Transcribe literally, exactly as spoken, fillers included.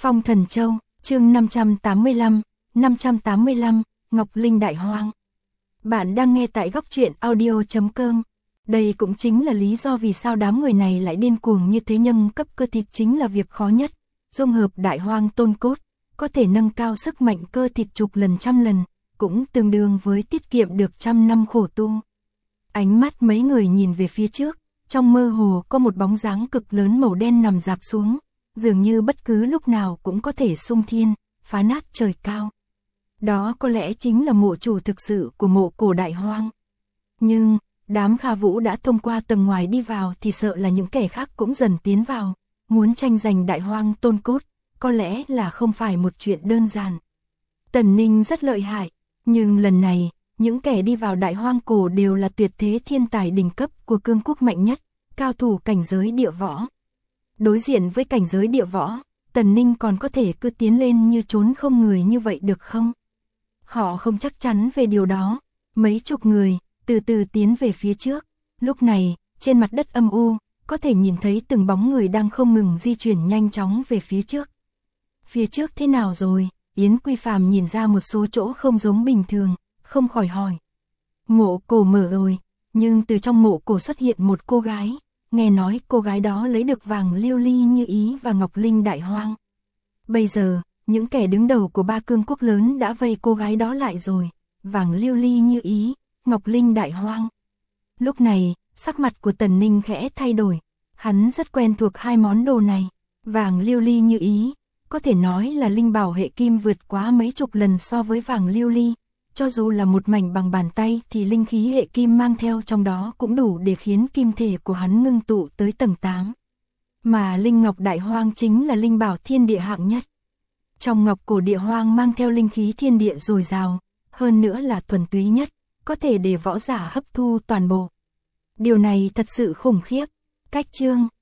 Phong Thần Châu, chương năm trăm tám mươi lăm, năm trăm tám mươi lăm, Ngọc Linh Đại Hoang. Bạn đang nghe tại góc truyện audio chấm com. Đây cũng chính là lý do vì sao đám người này lại điên cuồng như thế. Nâng cấp cơ thịt chính là việc khó nhất. Dung hợp Đại Hoang Tôn Cốt, có thể nâng cao sức mạnh cơ thịt chục lần trăm lần, cũng tương đương với tiết kiệm được trăm năm khổ tu. Ánh mắt mấy người nhìn về phía trước, trong mơ hồ có một bóng dáng cực lớn màu đen nằm rạp xuống, dường như bất cứ lúc nào cũng có thể xung thiên, phá nát trời cao. Đó có lẽ chính là mộ chủ thực sự của mộ cổ Đại Hoang. Nhưng, đám Kha Vũ đã thông qua tầng ngoài đi vào thì sợ là những kẻ khác cũng dần tiến vào, muốn tranh giành Đại Hoang Tôn Cốt, có lẽ là không phải một chuyện đơn giản. Tần Ninh rất lợi hại, nhưng lần này, những kẻ đi vào Đại Hoang cổ đều là tuyệt thế thiên tài đỉnh cấp của cương quốc mạnh nhất, cao thủ cảnh giới địa võ. Đối diện với cảnh giới địa võ, Tần Ninh còn có thể cứ tiến lên như trốn không người như vậy được không? Họ không chắc chắn về điều đó. Mấy chục người, từ từ tiến về phía trước. Lúc này, trên mặt đất âm u, có thể nhìn thấy từng bóng người đang không ngừng di chuyển nhanh chóng về phía trước. Phía trước thế nào rồi? Yến Quy Phàm nhìn ra một số chỗ không giống bình thường, không khỏi hỏi. Mộ cổ mở rồi, nhưng từ trong mộ cổ xuất hiện một cô gái. Nghe nói cô gái đó lấy được vàng liêu ly như ý và Ngọc Linh Đại Hoang. Bây giờ, những kẻ đứng đầu của ba cương quốc lớn đã vây cô gái đó lại rồi. Vàng liêu ly như ý, Ngọc Linh Đại Hoang. Lúc này, sắc mặt của Tần Ninh khẽ thay đổi. Hắn rất quen thuộc hai món đồ này. Vàng liêu ly như ý, có thể nói là linh bảo hệ kim vượt quá mấy chục lần so với vàng liêu ly. Cho dù là một mảnh bằng bàn tay thì linh khí hệ kim mang theo trong đó cũng đủ để khiến kim thể của hắn ngưng tụ tới tầng tám. Mà linh ngọc Đại Hoang chính là linh bảo thiên địa hạng nhất. Trong ngọc cổ địa hoang mang theo linh khí thiên địa dồi dào, hơn nữa là thuần túy nhất, có thể để võ giả hấp thu toàn bộ. Điều này thật sự khủng khiếp. Cách chương,